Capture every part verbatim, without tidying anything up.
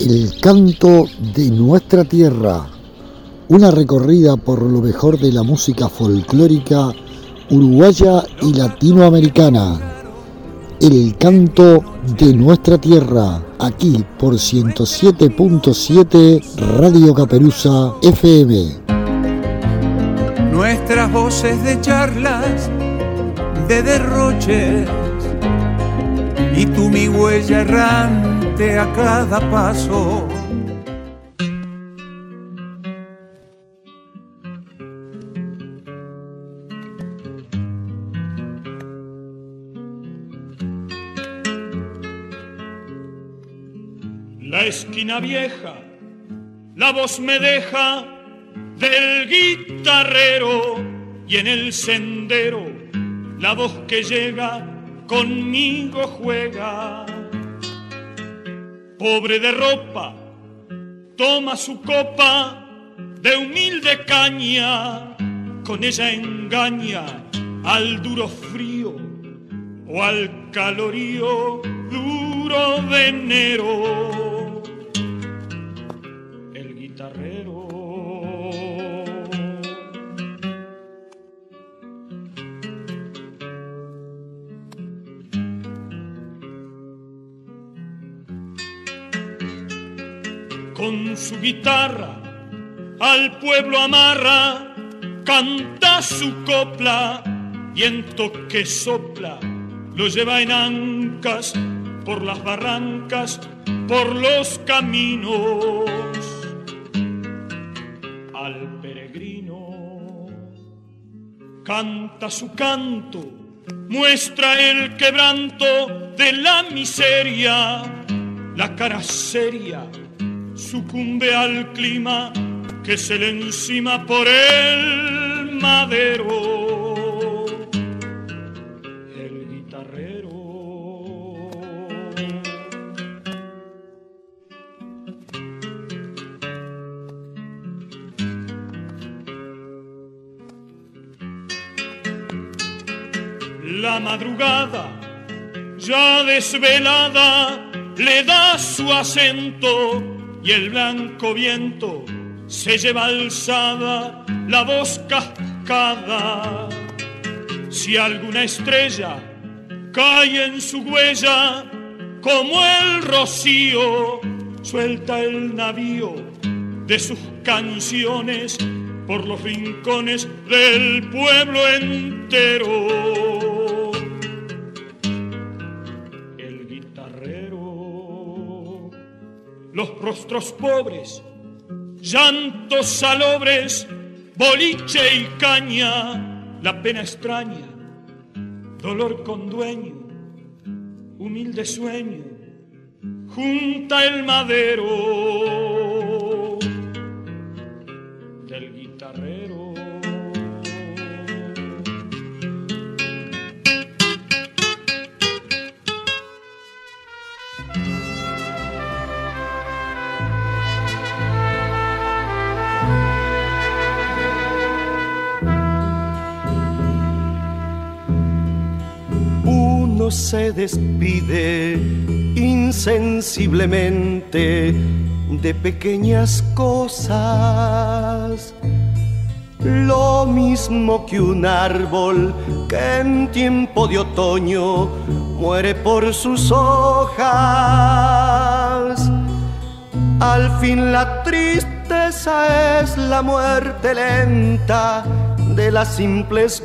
El canto de nuestra tierra, una recorrida por lo mejor de la música folclórica uruguaya y latinoamericana. El canto de nuestra tierra, aquí por ciento siete punto siete Radio Caperuza F M. Nuestras voces de charlas, de derroches, y tú mi huella errante a cada paso. La esquina vieja, la voz me deja del guitarrero, y en el sendero la voz que llega conmigo juega. Pobre de ropa, toma su copa de humilde caña, con ella engaña al duro frío o al calorío duro de enero. El guitarrero con su guitarra al pueblo amarra, canta su copla, viento que sopla lo lleva en ancas por las barrancas, por los caminos. Al peregrino canta su canto, muestra el quebranto de la miseria, la cara seria sucumbe al clima que se le encima por el madero. El guitarrero la madrugada ya desvelada le da su acento, y el blanco viento se lleva alzada la voz cascada. Si alguna estrella cae en su huella, como el rocío, suelta el navío de sus canciones por los rincones del pueblo entero. Los rostros pobres, llantos salobres, boliche y caña, la pena extraña, dolor con dueño, humilde sueño, junta el madero del guitarrero. Se despide insensiblemente de pequeñas cosas, lo mismo que un árbol que en tiempo de otoño muere por sus hojas. Al fin la tristeza es la muerte lenta de las simples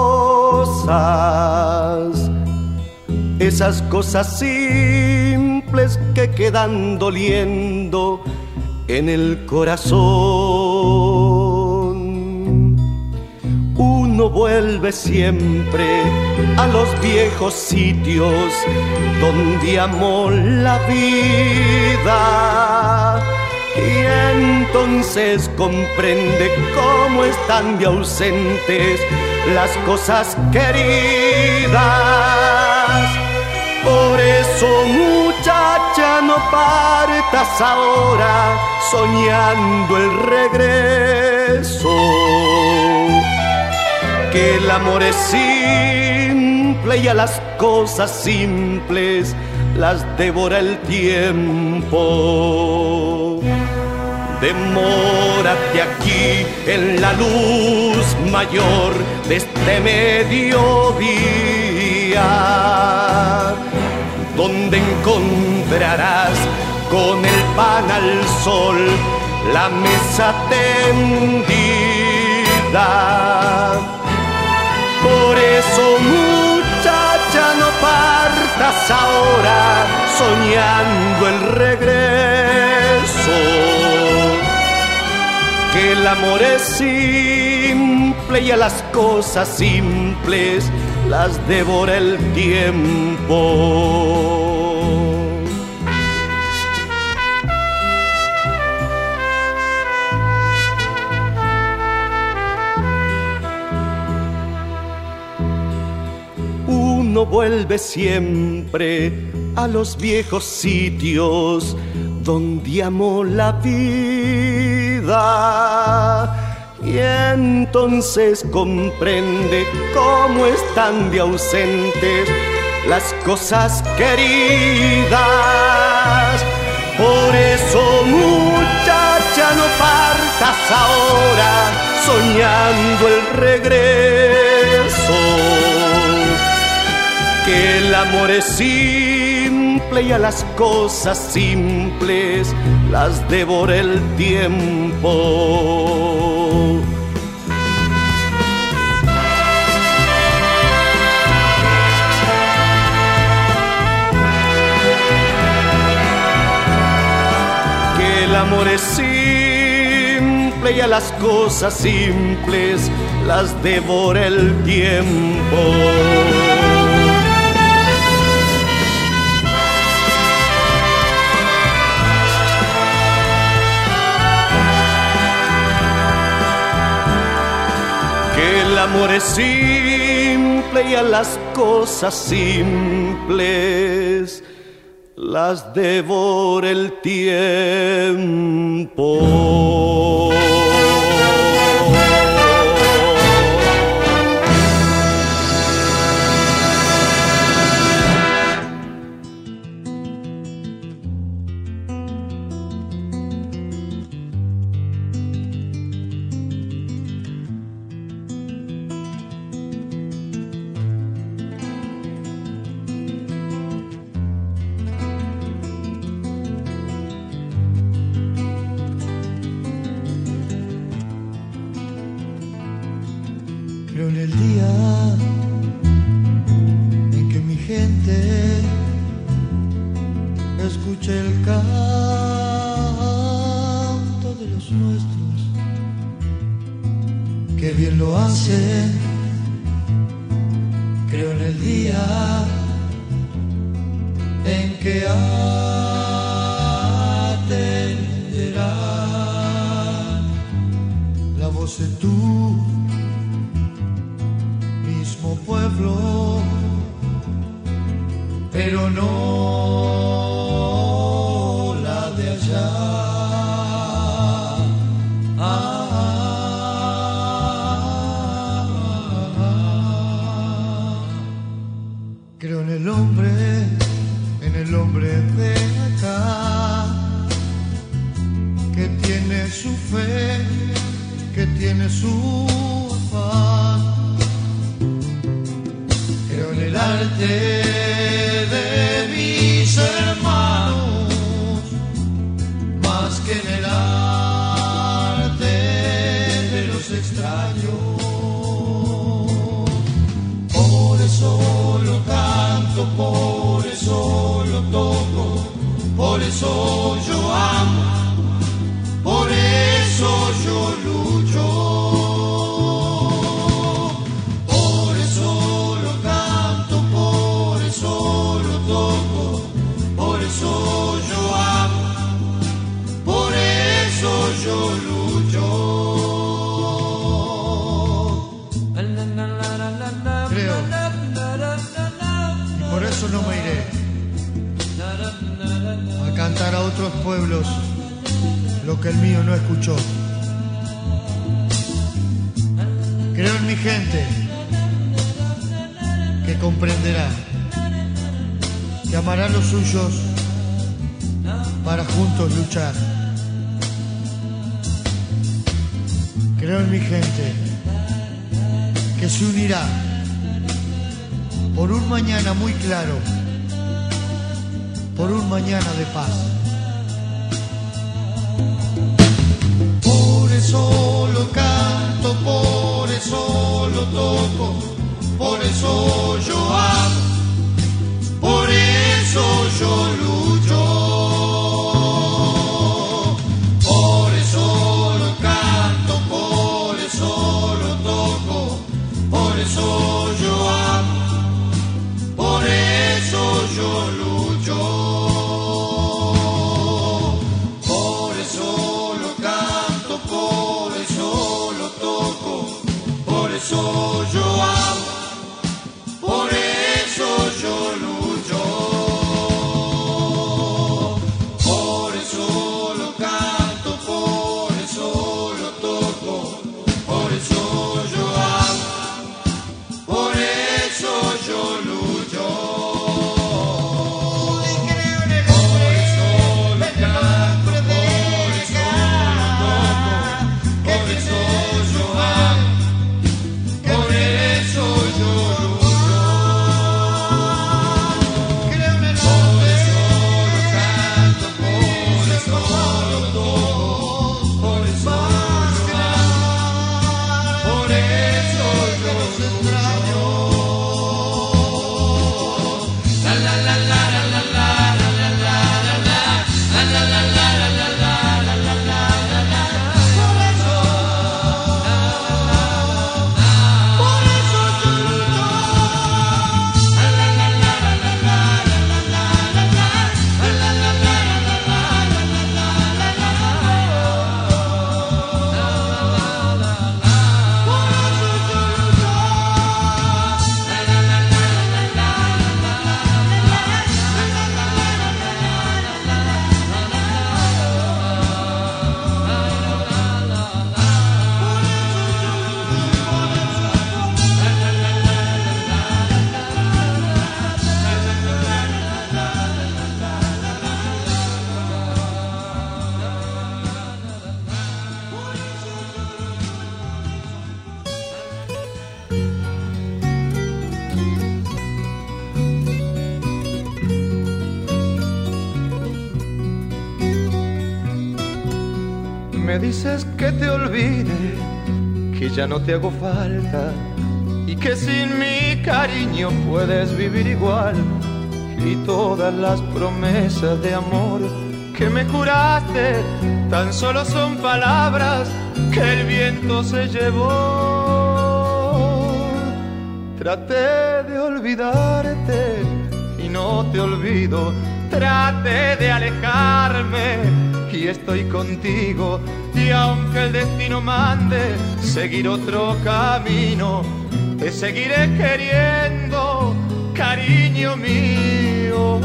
cosas. Esas cosas simples que quedan doliendo en el corazón. Uno vuelve siempre a los viejos sitios donde amó la vida, y entonces comprende cómo están de ausentes las cosas queridas. Por eso, muchacha, no partas ahora soñando el regreso, que el amor es simple y a las cosas simples las devora el tiempo. Demórate aquí en la luz mayor de este mediodía, donde encontrarás con el pan al sol la mesa tendida. Por eso, muchacha, no partas ahora soñando el regreso, que el amor es simple y a las cosas simples las devora el tiempo. Uno vuelve siempre a los viejos sitios donde amó la vida, y entonces comprende cómo están de ausentes las cosas queridas. Por eso, muchacha, no partas ahora soñando el regreso, que el amor es simple y a las cosas simples las devora el tiempo. Que el amor es simple y a las cosas simples las devora el tiempo. El amor es simple y a las cosas simples las devora el tiempo. Creo en el día en que mi gente escuche el canto de los nuestros, que bien lo hacen. Creo en el día en que atenderán la voz de tu mismo pueblo, pero no la de allá. Ah, ah, ah. Creo en el hombre, en el hombre de acá, que tiene su fe, que tiene su afán. Creo en el arte de mis hermanos, más que en el arte de los extraños. Por eso lo canto, por eso lo toco, por eso yo amo, por eso yo lucho. Yo lucho. Creo, y por eso no me iré a cantar a otros pueblos lo que el mío no escuchó. Creo en mi gente, que comprenderá que amarán los suyos para juntos luchar. Creo en mi gente que se unirá por un mañana muy claro, por un mañana de paz. Por eso lo canto, por eso lo toco, por eso yo amo, por eso yo lucho. Por eso lo canto, por eso lo toco, por eso yo amo, por eso yo lucho. Por eso lo canto, por eso lo toco, por eso yo amo, por eso yo lucho. Por eso lo canto, por eso lo toco, por eso yo amo, por eso yo lucho. Por eso lo canto, por eso lo toco, por eso yo amo, por eso yo lucho. Por eso lo canto, por eso lo toco, por eso yo amo, por eso yo lucho. La la la la la la la la la la la la la la la la la la la. Por eso, por eso yo lucho. La la la la la la la la la la la la la la Me dices que te olvide, que ya no te hago falta y que sin mi cariño puedes vivir igual. Y todas las promesas de amor que me juraste tan solo son palabras que el viento se llevó. Traté de olvidarte y no te olvido, traté de alejarme y estoy contigo. Y aunque el destino mande seguir otro camino, te seguiré queriendo, cariño mío.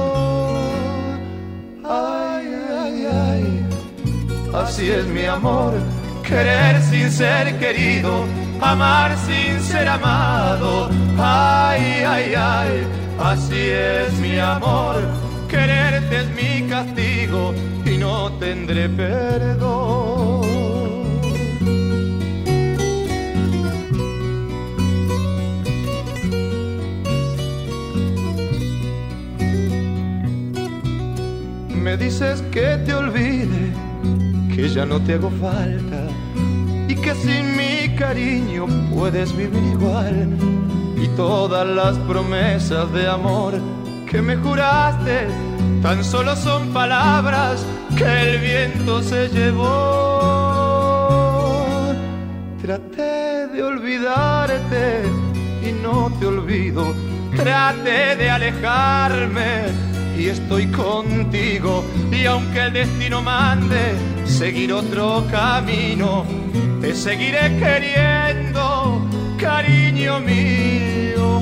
Ay, ay, ay, así es mi amor, querer sin ser querido, amar sin ser amado. Ay, ay, ay, así es mi amor, quererte es mi castigo y no tendré perdón. Me dices que te olvide, que ya no te hago falta y que sin mi cariño puedes vivir igual. Y todas las promesas de amor que me juraste tan solo son palabras que el viento se llevó. Traté de olvidarte y no te olvido, traté de alejarme y estoy contigo. Y aunque el destino mande seguir otro camino, te seguiré queriendo, cariño mío.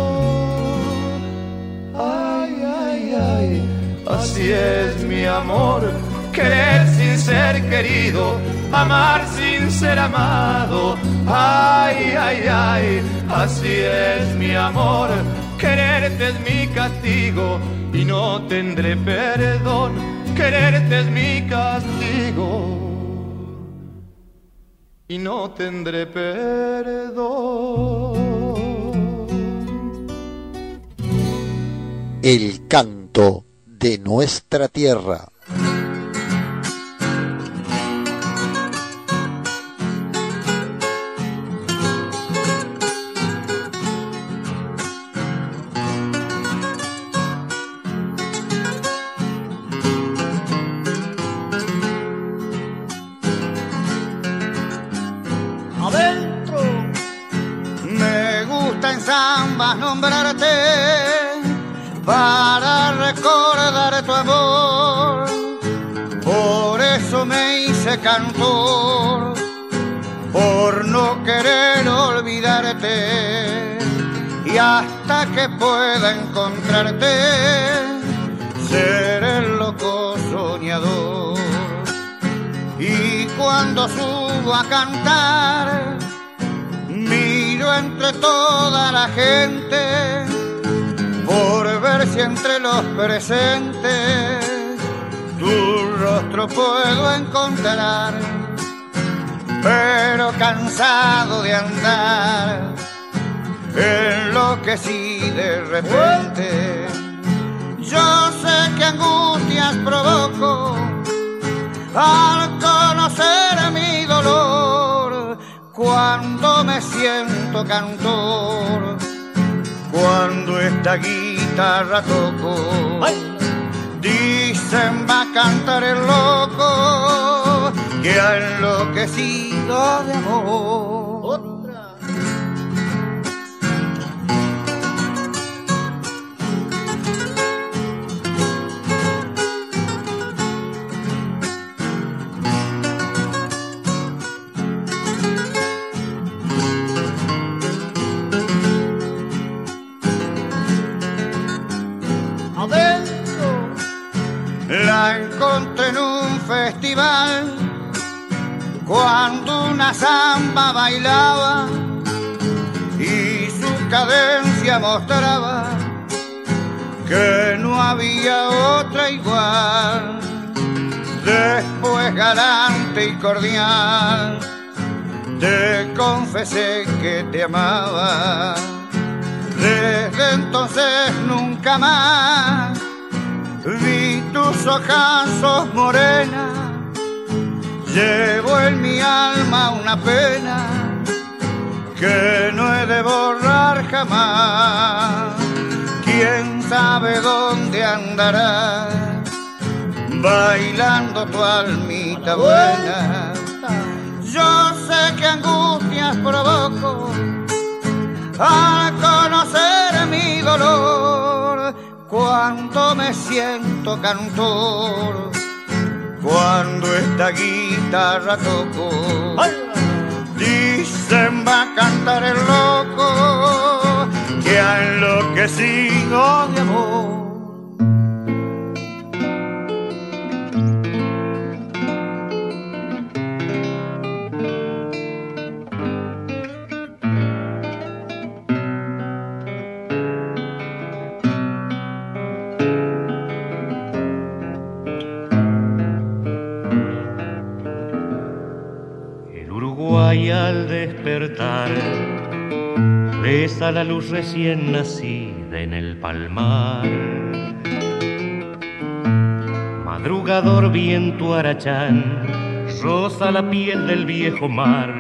Ay, ay, ay, así es mi amor, querer sin ser querido, amar sin ser amado. Ay, ay, ay, así es mi amor, querer quererte es mi castigo y no tendré perdón. Quererte es mi castigo y no tendré perdón. El canto de nuestra tierra. Adentro me gusta en zambas nombrarte para recordar tu amor, por eso me hice cantor, por no querer olvidarte, y hasta que pueda encontrarte, ser el loco soñador. Y cuando subo a cantar, miro entre toda la gente, por ver si entre los presentes tu rostro puedo encontrar. Pero cansado de andar, enloquecí de repente. Yo sé que angustias provoco al conocer mi dolor, cuando me siento cantor, cuando esta guitarra toco. ¡Ay! Dicen va a cantar el loco que ha enloquecido de amor. Otra. La encontré en un festival cuando una samba bailaba y su cadencia mostraba que no había otra igual. Después galante y cordial te confesé que te amaba. Desde entonces nunca más vi tus ojazos morena, llevo en mi alma una pena que no he de borrar jamás. Quién sabe dónde andará bailando tu almita buena. Yo sé que angustias provoco al conocer mi dolor, cuando me siento cantor, cuando esta guitarra toco. Dicen va a cantar el loco que ha enloquecido de amor. Y al despertar besa la luz recién nacida en el palmar. Madrugador viento arachán roza la piel del viejo mar.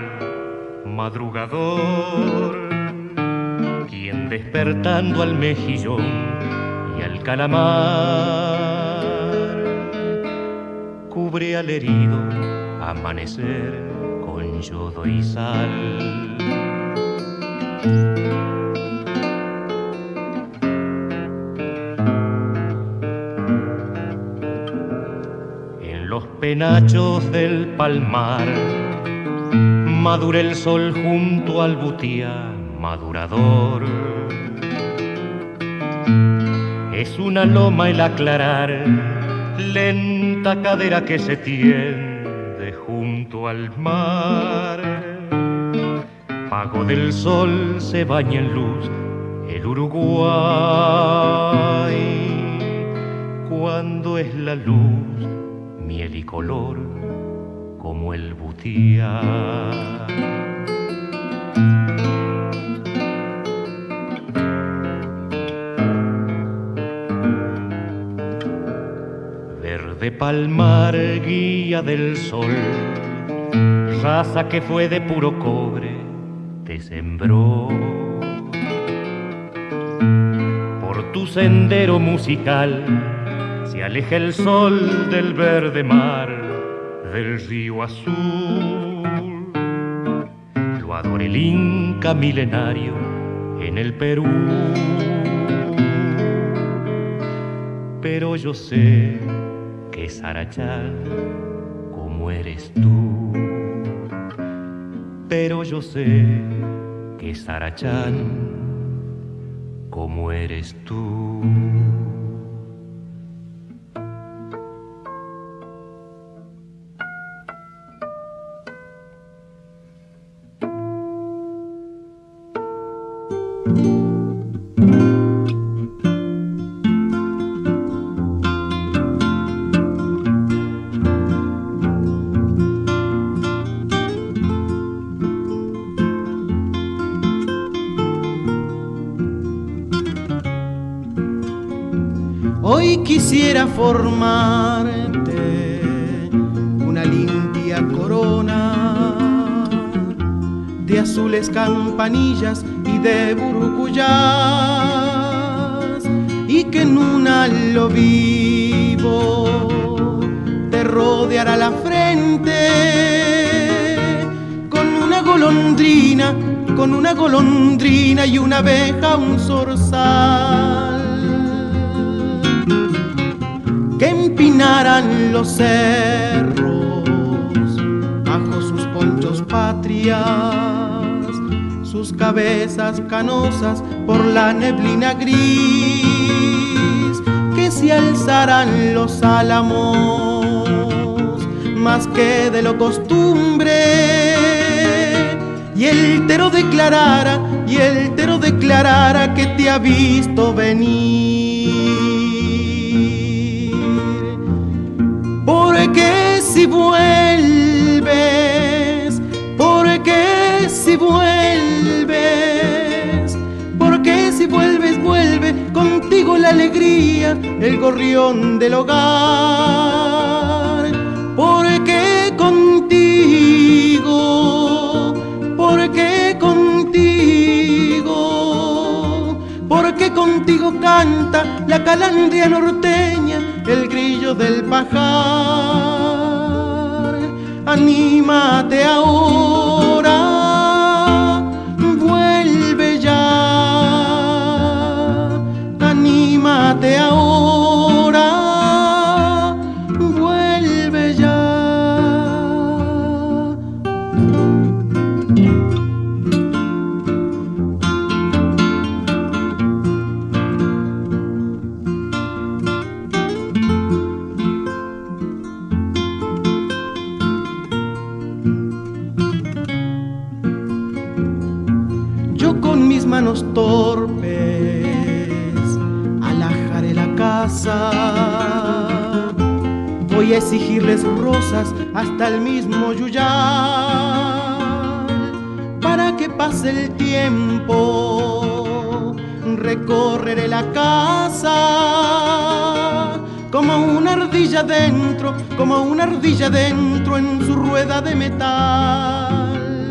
Madrugador, quien despertando al mejillón y al calamar cubre al herido amanecer con yodo y sal. En los penachos del palmar madura el sol junto al butiá madurador. Es una loma el aclarar, lenta cadera que se tiende junto al mar. Pago del sol se baña en luz el Uruguay. la luz, miel y color como el butiá. Verde palmar, guía del sol, raza que fue de puro cobre, te sembró. Por tu sendero musical se aleja el sol del verde mar, del río azul. Lo adora el Inca milenario en el Perú. Pero yo sé que Sarachán, como eres tú. Pero yo sé que Sarachán, como eres tú. Hoy quisiera formarte una limpia corona de azules campanillas y de burucuyás, y que en un halo vivo te rodeara la frente con una golondrina, con una golondrina y una abeja, un zorzal, que empinaran los cerros bajo sus ponchos patrias, sus cabezas canosas por la neblina gris, que se alzaran los álamos más que de lo costumbre, y el tero declarara, y el tero declarara que te ha visto venir. Porque si vuelves, porque si vuelves, porque si vuelves, vuelve contigo la alegría, el gorrión del hogar. Porque contigo, porque contigo, porque contigo canta la calandria norteña, el grillo del pajar. Anímate ahora, vuelve ya. Anímate ahora, vuelve ya. Manos torpes alajaré la casa, voy a exigirles rosas hasta el mismo Yuyal, para que pase el tiempo recorreré la casa como una ardilla dentro, como una ardilla dentro en su rueda de metal.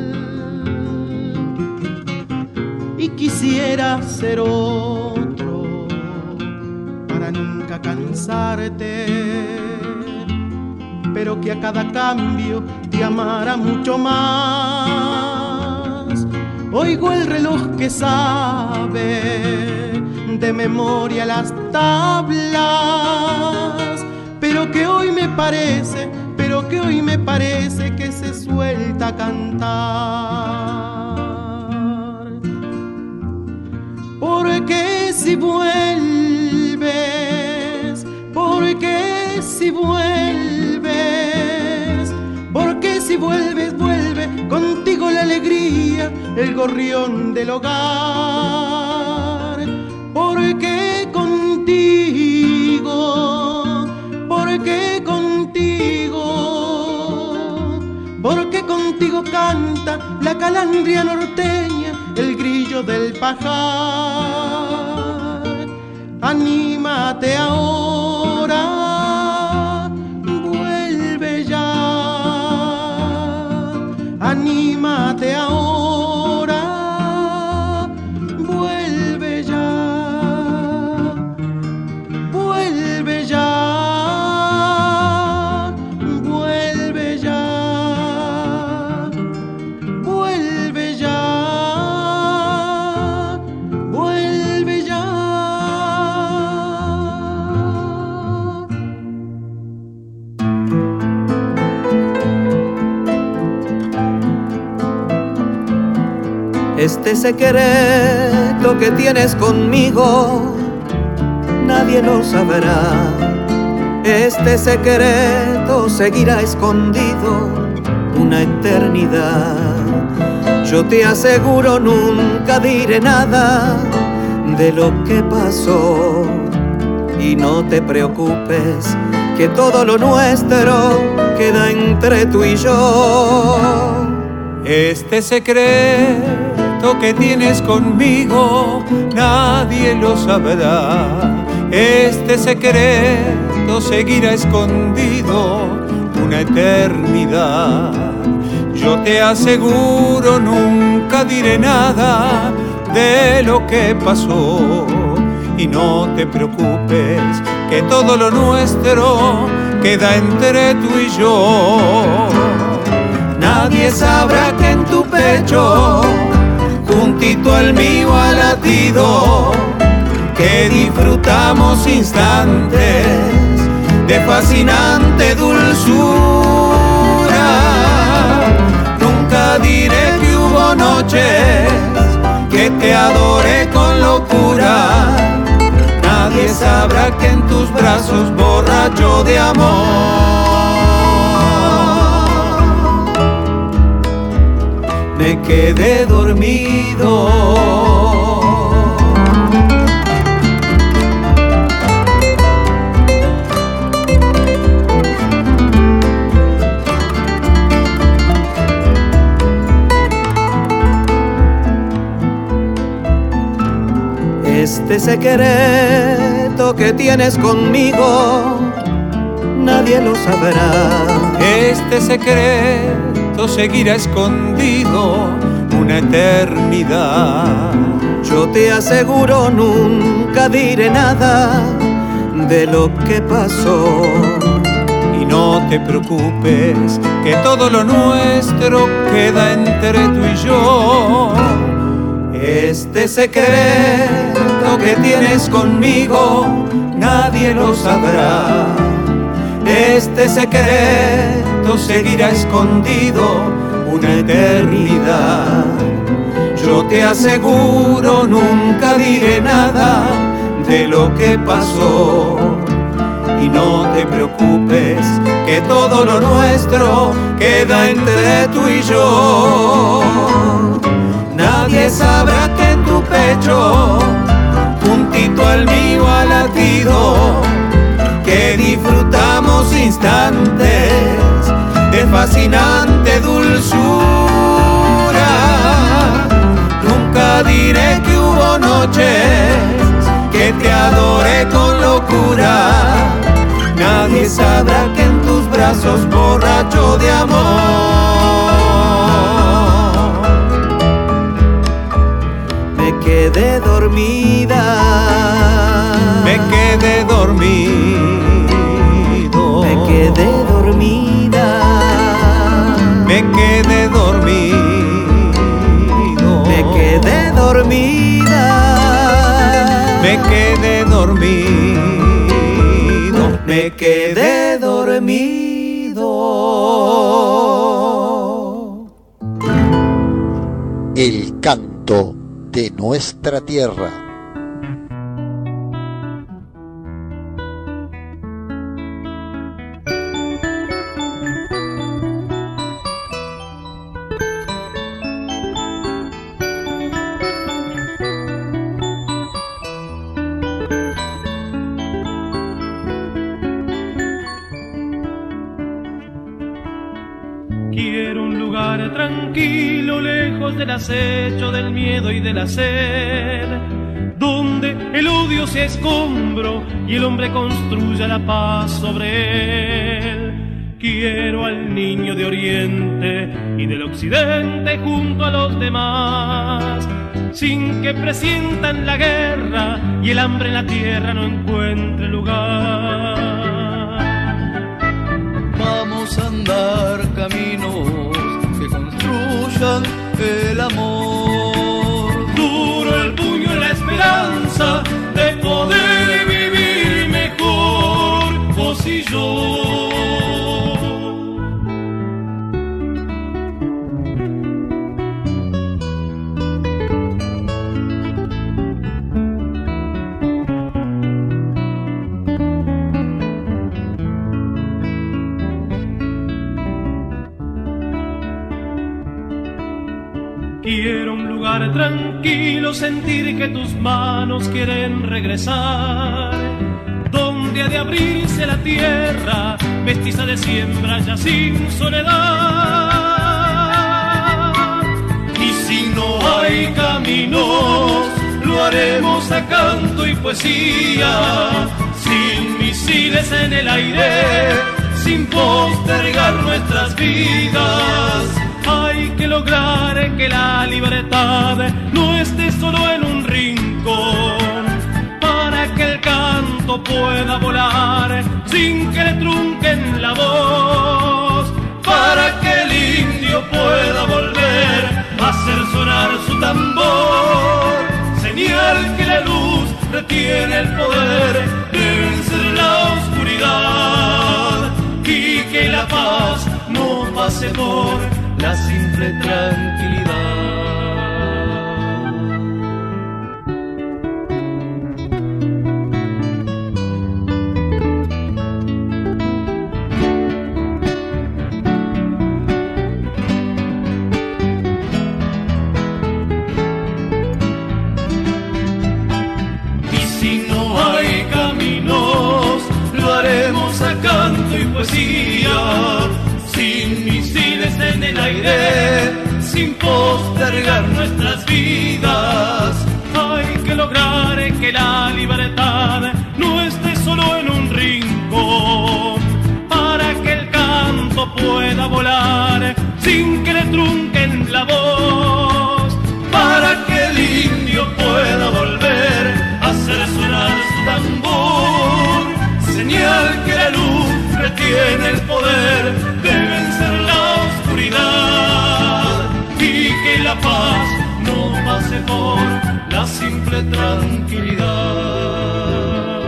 Y quisiera ser otro para nunca cansarte, pero que a cada cambio te amara mucho más. Oigo el reloj que sabe de memoria las tablas, pero que hoy me parece, pero que hoy me parece que se suelta a cantar. Porque si vuelves, porque si vuelves, porque si vuelves, vuelve contigo la alegría, el gorrión del hogar. Porque contigo, porque conmigo canta la calandria norteña, el grillo del pajar. Anímate ahora, vuelve ya. Anímate ahora, vuelve ya. Vuelve ya. Vuelve ya. Vuelve ya. Vuelve ya. Este secreto que tienes conmigo, nadie lo sabrá. Este secreto seguirá escondido una eternidad. Yo te aseguro nunca diré nada de lo que pasó. Y no te preocupes, que todo lo nuestro queda entre tú y yo. Este secreto que tienes conmigo, nadie lo sabrá. Este secreto seguirá escondido una eternidad. Yo te aseguro, nunca diré nada de lo que pasó. Y no te preocupes, que todo lo nuestro queda entre tú y yo. Nadie sabrá que en tu pecho, juntito al mío ha latido, que disfrutamos instantes de fascinante dulzura. Nunca diré que hubo noches que te adoré con locura. Nadie sabrá que en tus brazos, borracho de amor, me quedé dormido. Este secreto que tienes conmigo, nadie lo sabrá. Este secreto seguirá escondido una eternidad. Yo te aseguro, nunca diré nada de lo que pasó. Y no te preocupes, que todo lo nuestro queda entre tú y yo. Este secreto que tienes conmigo, nadie lo sabrá. Este secreto seguirá escondido una eternidad. Yo te aseguro, nunca diré nada de lo que pasó. Y no te preocupes, que todo lo nuestro queda entre tú y yo. Nadie sabrá que en tu pecho, juntito al mío ha latido, que disfrutamos instantes de fascinante dulzura. Nunca diré que hubo noches que te adoré con locura. Nadie sabrá que en tus brazos, borracho de amor, me quedé dormida. Me quedé dormido. Me quedé dormida. Me quedé dormido. Me quedé dormida. Me quedé dormido. Me quedé dormido. El canto de nuestra tierra. Quiero un lugar lugar tranquilo, lejos del acecho, del miedo y de la sed, donde el odio sea escombro y el hombre construya la paz sobre él. Quiero al niño de Oriente y del Occidente junto a los demás, sin que presientan la guerra y el hambre en la tierra no encuentre lugar. Vamos a andar caminos que construyan el amor. Duro el puño en la esperanza de poder vivir mejor, vos y yo. Quiero un lugar tranquilo, sentir que tus manos quieren regresar, donde ha de abrirse la tierra, mestiza de siembra ya sin soledad. Y si no hay caminos, lo haremos a canto y poesía, sin misiles en el aire, sin postergar nuestras vidas. Hay que lograr que la libertad no esté solo en un rincón, para que el canto pueda volar sin que le trunquen la voz, para que el indio pueda volver a hacer sonar su tambor, señal que la luz retiene el poder de vencer la oscuridad, y que la paz no pase por la simple tranquilidad. Y si no hay caminos, lo haremos a canto y poesía, sin misiles en el aire, sin postergar nuestras vidas. Hay que lograr que la libertad no esté solo en un rincón, para que el canto pueda volar sin que le trunquen la voz, para que el indio pueda volver a hacer sonar su tambor, señal que la luz retiene el poder de vencer la oscuridad, y que la paz no pase por la simple tranquilidad.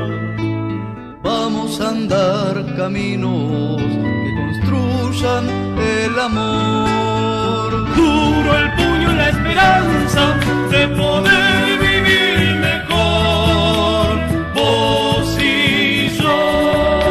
Vamos a andar caminos que construyan el amor. Duro el puño en la esperanza de poder vivir mejor, vos y yo.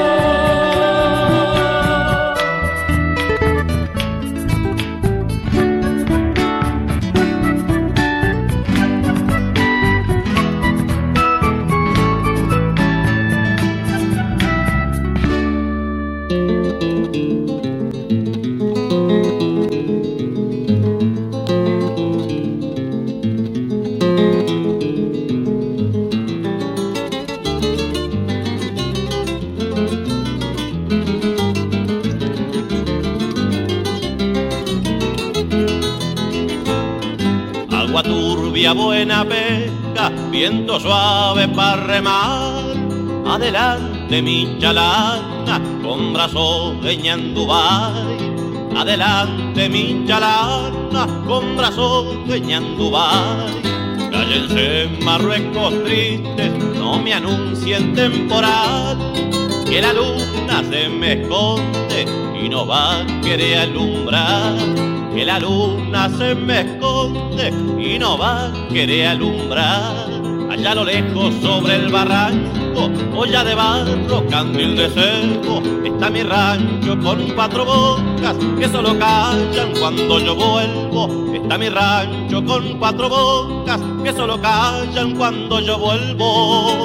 Buena pesca, viento suave para remar. Adelante mi chalana, con brazos de ñandubay. Adelante mi chalana, con brazos de ñandubay. Cállense Marruecos tristes, no me anuncien temporal, que la luna se me esconde y no va a querer alumbrar. Que la luna se me esconde y no va a querer alumbrar. Allá a lo lejos sobre el barranco, olla de barro, candil de cerco, está mi rancho con cuatro bocas que solo callan cuando yo vuelvo. Está mi rancho con cuatro bocas que solo callan cuando yo vuelvo.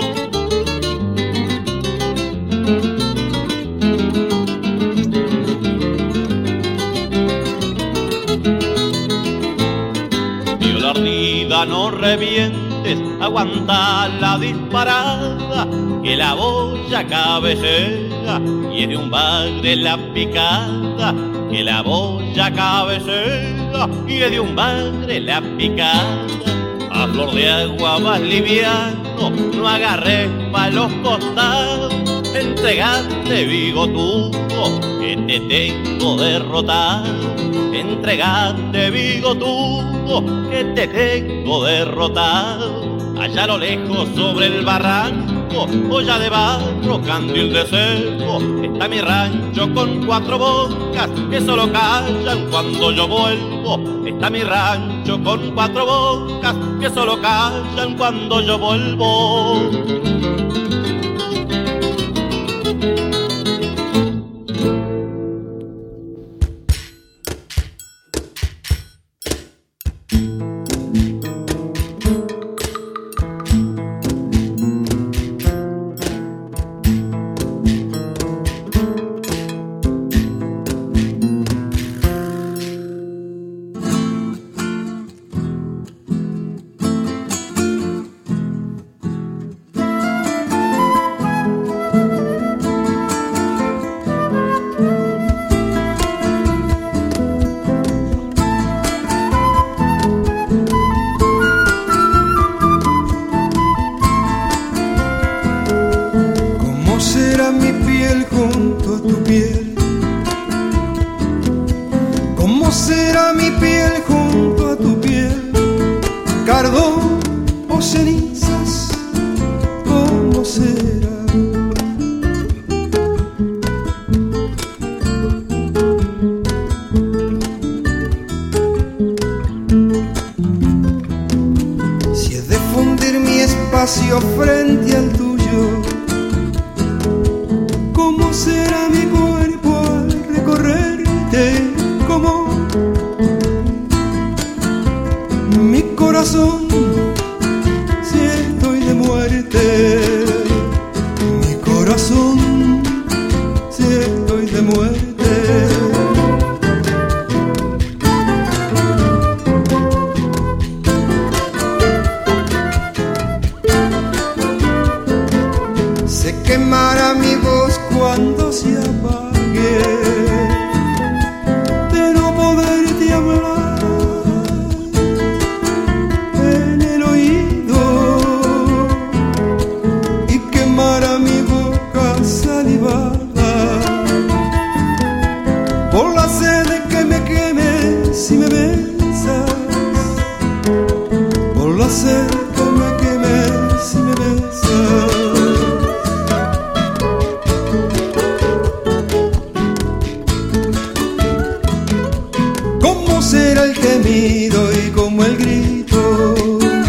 revientes, aguanta la disparada, que la boya cabecea y es de un bagre la picada, que la boya cabecea y es de un bagre la picada. A flor de agua vas liviano, no agarres pa' los costados, entregate bigotudo, que te tengo derrotado. Entregate bigotudo, que te tengo derrotado. Allá a lo lejos sobre el barranco, olla de barro, candil de seco, está mi rancho con cuatro bocas que solo callan cuando yo vuelvo. Está mi rancho con cuatro bocas que solo callan cuando yo vuelvo. Frente al tuyo, ¿cómo será mi cuerpo al recorrerte? ¿Cómo mi corazón si estoy de muerte? Mi corazón si estoy de muerte. Quemará mi voz cuando se apague, de no poderte hablar en el oído, y quemará mi boca salivada por la sed que me queme si me besas, por la sed que me queme si me besas. Será el gemido y como el grito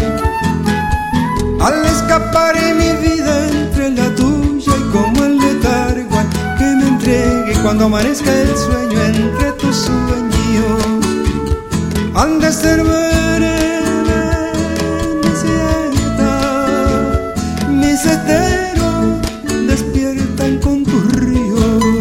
al escapar en mi vida entre la tuya, y como el letargo que me entregue cuando amanezca el sueño entre tus sueños. Han de ser desierta, mis esteros despiertan con tus ríos.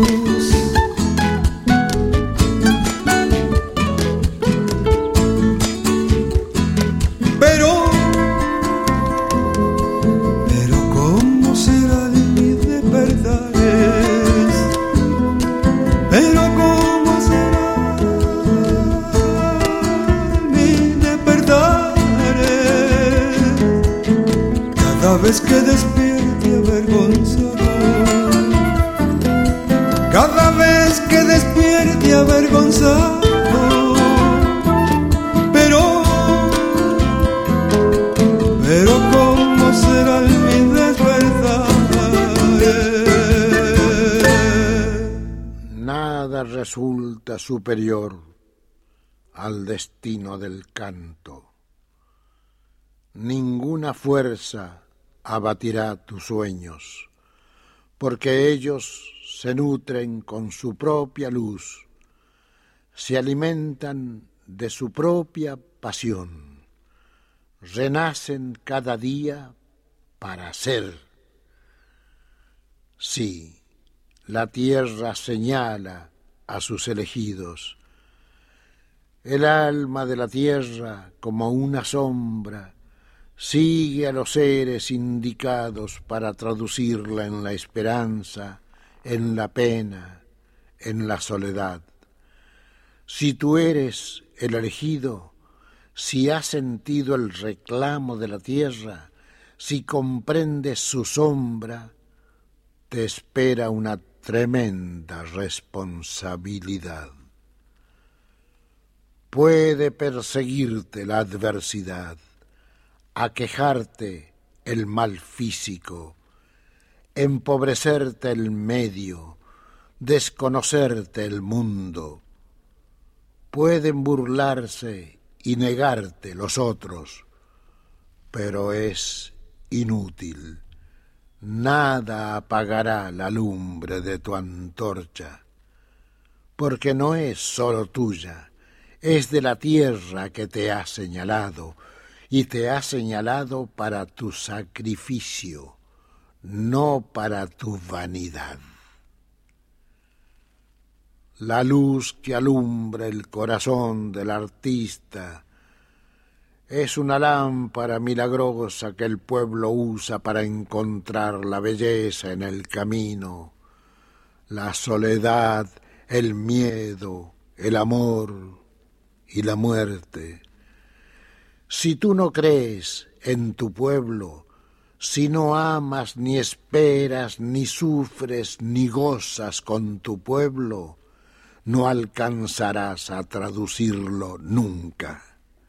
Cada vez que despierte avergonzado, cada vez que despierte avergonzado, pero, pero cómo será mi despertar. Nada resulta superior al destino del canto. Ninguna fuerza abatirá tus sueños, porque ellos se nutren con su propia luz, se alimentan de su propia pasión, renacen cada día para ser. Sí, la tierra señala a sus elegidos. El alma de la tierra, como una sombra, Sigue a los seres indicados para traducirla en la esperanza, en la pena, en la soledad. Si tú eres el elegido, si has sentido el reclamo de la tierra, si comprendes su sombra, te espera una tremenda responsabilidad. Puede perseguirte la adversidad, aquejarte el mal físico, empobrecerte el medio, desconocerte el mundo. Pueden burlarse y negarte los otros, pero es inútil. Nada apagará la lumbre de tu antorcha, porque no es solo tuya, es de la tierra que te ha señalado, y te ha señalado para tu sacrificio, no para tu vanidad. La luz que alumbra el corazón del artista es una lámpara milagrosa que el pueblo usa para encontrar la belleza en el camino, la soledad, el miedo, el amor y la muerte. Si tú no crees en tu pueblo, si no amas, ni esperas, ni sufres, ni gozas con tu pueblo, no alcanzarás a traducirlo nunca.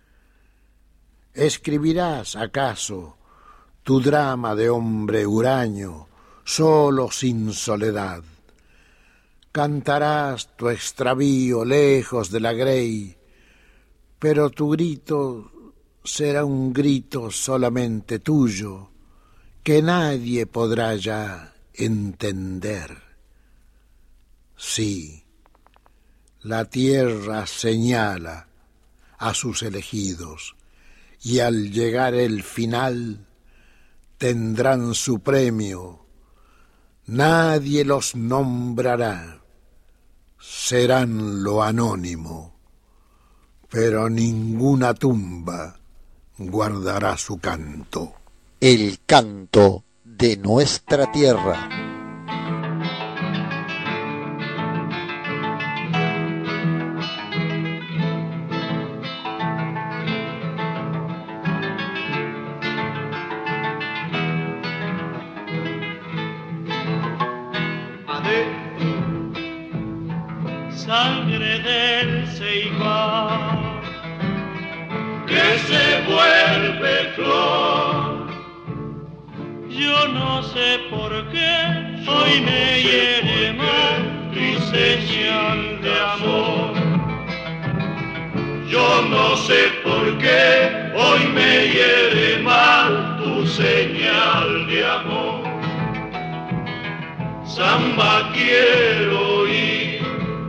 ¿Escribirás acaso tu drama de hombre huraño, solo sin soledad? Cantarás tu extravío lejos de la grey, pero tu grito será un grito solamente tuyo, que nadie podrá ya entender. Sí, la tierra señala a sus elegidos, y al llegar el final tendrán su premio. Nadie los nombrará, serán lo anónimo, pero ninguna tumba guardará su canto. El canto de nuestra tierra. Sangre del Ceibal que se vuelve flor. Yo no sé por qué hoy me hiere mal tu señal de amor. Yo no sé por qué hoy me hiere mal tu señal de amor. Samba quiero oír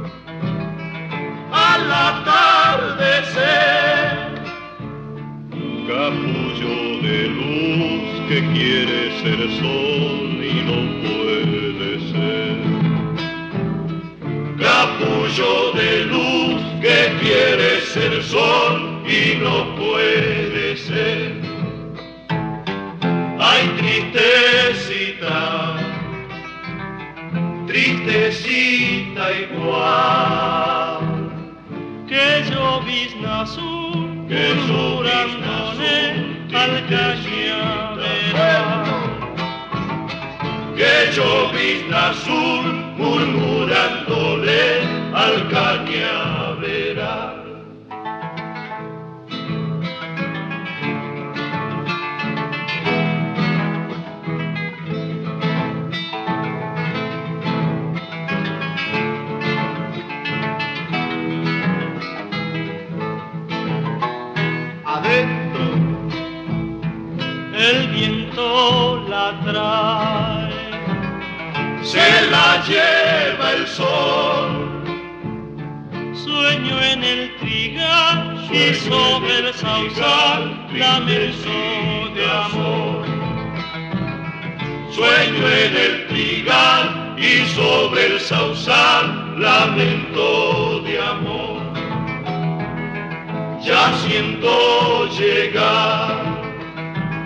al atardecer, capullo de luz que quiere ser sol y no puede ser. Capullo de luz que quiere ser sol y no puede ser. Ay, tristecita, tristecita igual que llovizna azul, que murmurándole al cañaveral. Que llovizna azul, murmurándole al cañaveral. El viento la trae, se la lleva el sol. Sueño en el trigal y sobre el sausal lamento de amor. Sueño en el trigal y sobre el sausal lamento de amor. Ya siento llegar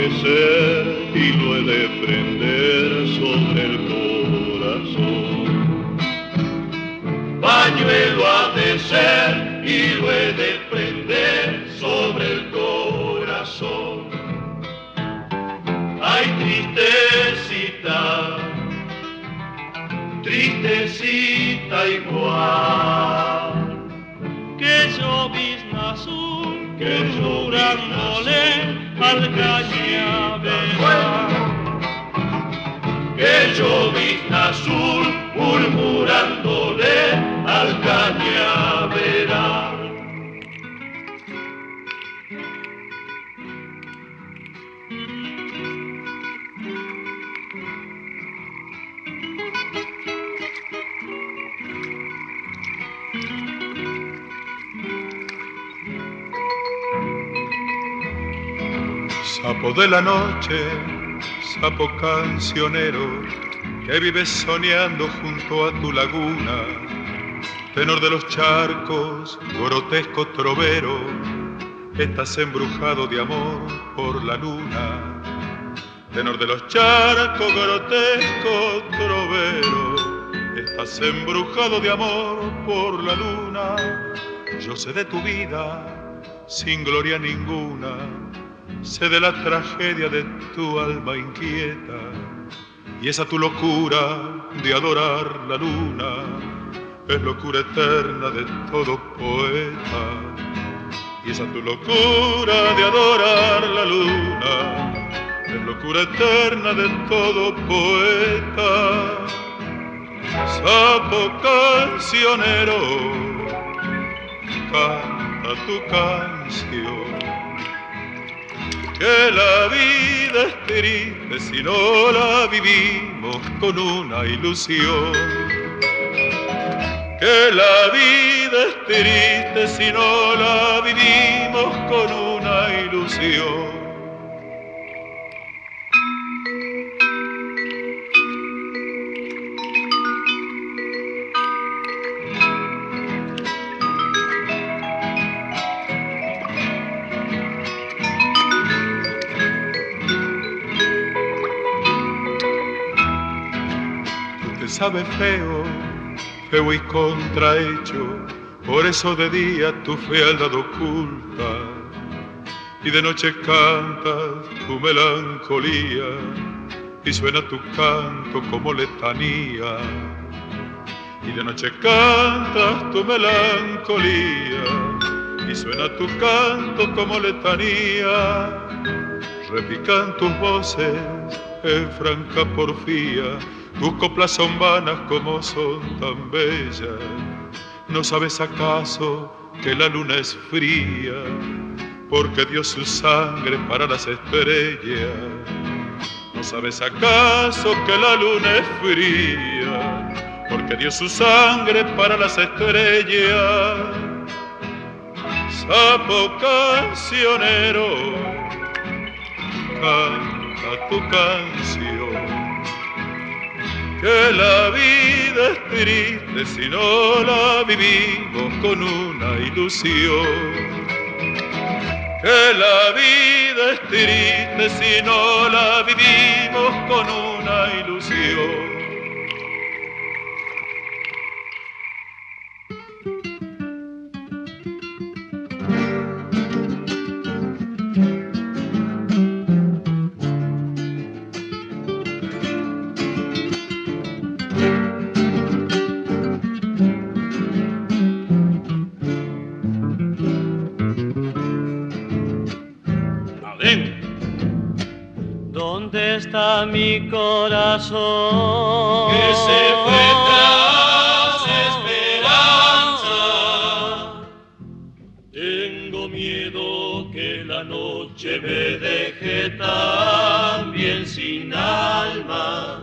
de ser y lo he de prender sobre el corazón. Pañuelo ha de ser y lo he de prender sobre el corazón. Ay, tristecita, tristecita igual que llovizna azul, que murmurándole al cañaveral, que llovizna azul murmurándole al cañaveral. Sapo de la noche, sapo cancionero, que vives soñando junto a tu laguna, tenor de los charcos, grotesco trovero, estás embrujado de amor por la luna. Tenor de los charcos, grotesco trovero, estás embrujado de amor por la luna. Yo sé de tu vida sin gloria ninguna, sé de la tragedia de tu alma inquieta, y esa tu locura de adorar la luna es locura eterna de todo poeta. Y esa tu locura de adorar la luna es locura eterna de todo poeta. Sapo cancionero, canta tu canción, que la vida es triste si no la vivimos con una ilusión. Que la vida es triste si no la vivimos con una ilusión. Sabe feo, feo y contrahecho, por eso de día tu fealdad oculta, y de noche cantas tu melancolía, y suena tu canto como letanía. Y de noche cantas tu melancolía, y suena tu canto como letanía. Repican tus voces en franca porfía, tus coplas son vanas como son tan bellas. ¿No sabes acaso que la luna es fría, porque dio su sangre para las estrellas? ¿No sabes acaso que la luna es fría, porque dio su sangre para las estrellas? Sapo cancionero, canta tu canción, que la vida es triste si no la vivimos con una ilusión. Que la vida es triste si no la vivimos con una ilusión. ¿Dónde está mi corazón? Que se fue tras esperanza. Tengo miedo que la noche me deje también sin alma.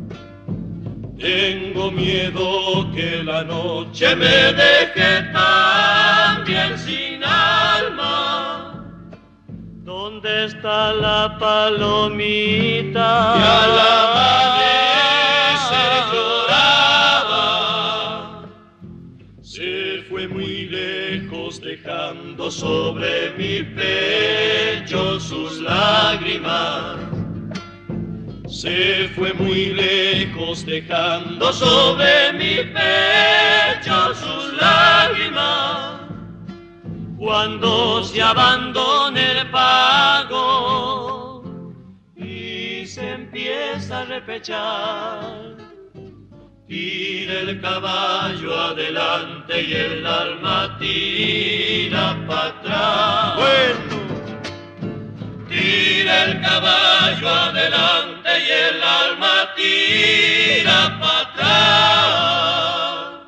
Tengo miedo que la noche me deje también sin alma. ¿Dónde está la palomita? Que al amanecer lloraba. Se fue muy lejos, dejando dejando sobre mi pecho sus lágrimas. Se fue muy lejos dejando sobre mi pecho sus lágrimas. Cuando se abandone el pago y se empieza a repechar, tira el caballo adelante y el alma tira para atrás. Bueno. Tira el caballo adelante y el alma tira para atrás.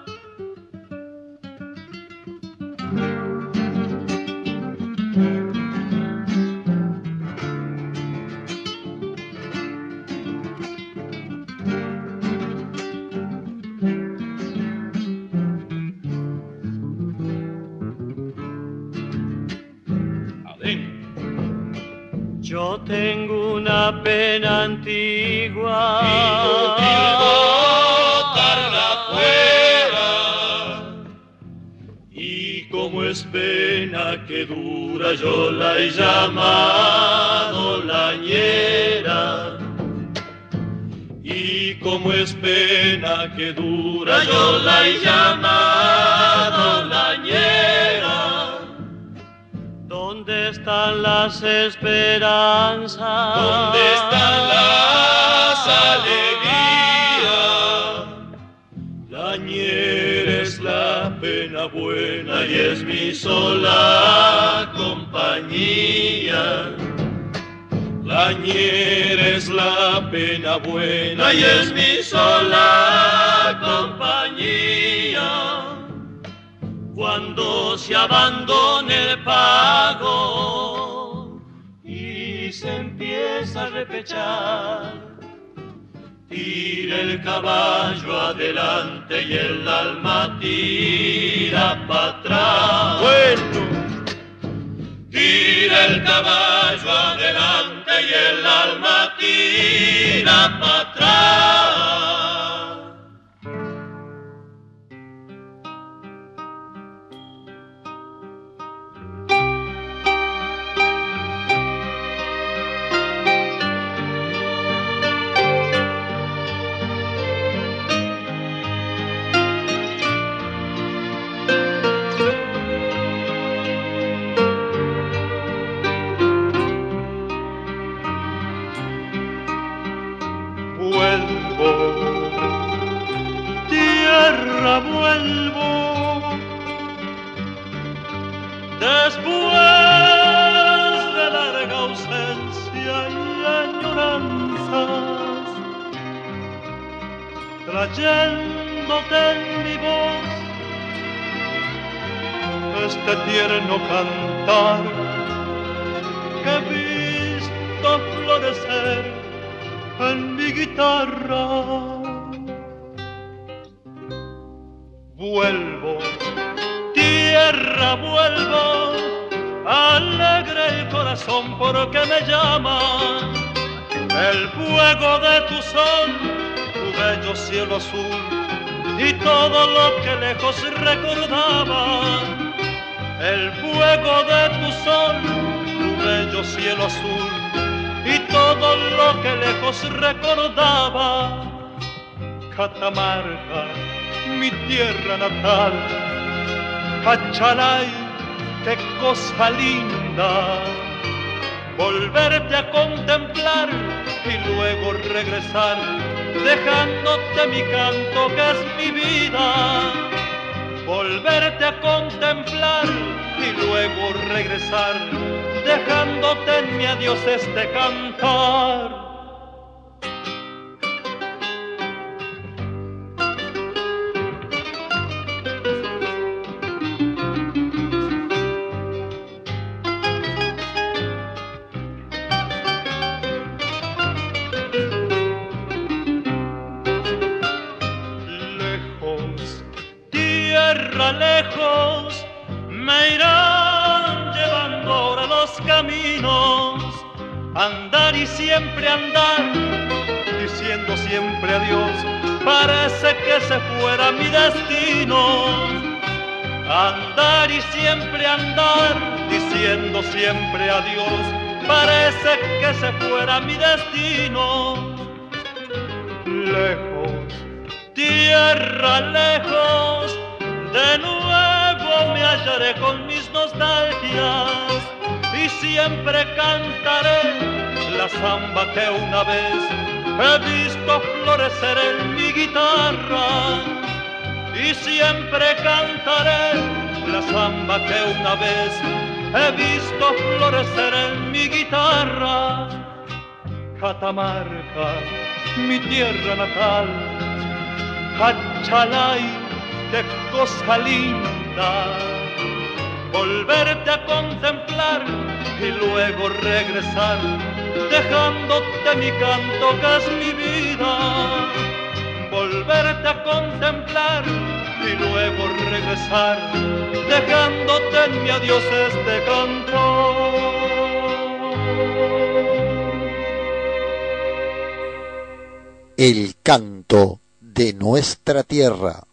Yo tengo una pena antigua y botarla fuera, y como es pena que dura yo la he llamado lañera, y como es pena que dura yo la he llamado lañera. ¿Dónde están las esperanzas? ¿Dónde están las alegrías? Lañera es la pena buena y es mi sola compañía. Lañera es la pena buena y es mi sola compañía. Cuando se abandone el pago y se empieza a repechar, tira el caballo adelante y el alma tira para atrás. Bueno, tira el caballo adelante y el alma tira para atrás. Vuelvo después de larga ausencia y añoranzas, trayéndote en mi voz este tierno cantar que he visto florecer en mi guitarra. Vuelvo, tierra, vuelvo, alegre el corazón porque me llama el fuego de tu sol, tu bello cielo azul y todo lo que lejos recordaba. El fuego de tu sol, tu bello cielo azul y todo lo que lejos recordaba. Catamarca, mi tierra natal, Pachalay, qué cosa linda, volverte a contemplar y luego regresar, dejándote mi canto que es mi vida. Volverte a contemplar y luego regresar, dejándote en mi adiós este cantar. Lejos me irán llevando ahora los caminos, andar y siempre andar, diciendo siempre adiós, parece que se fuera mi destino. Andar y siempre andar, diciendo siempre adiós, parece que se fuera mi destino. Lejos, tierra lejos, de nuevo me hallaré con mis nostalgias y siempre cantaré la samba que una vez he visto florecer en mi guitarra. Y siempre cantaré la samba que una vez he visto florecer en mi guitarra. Catamarca, mi tierra natal, Cachalay, qué cosa linda, volverte a contemplar y luego regresar, dejándote mi canto que es mi vida. Volverte a contemplar y luego regresar, dejándote en mi adiós este canto. El canto de nuestra tierra.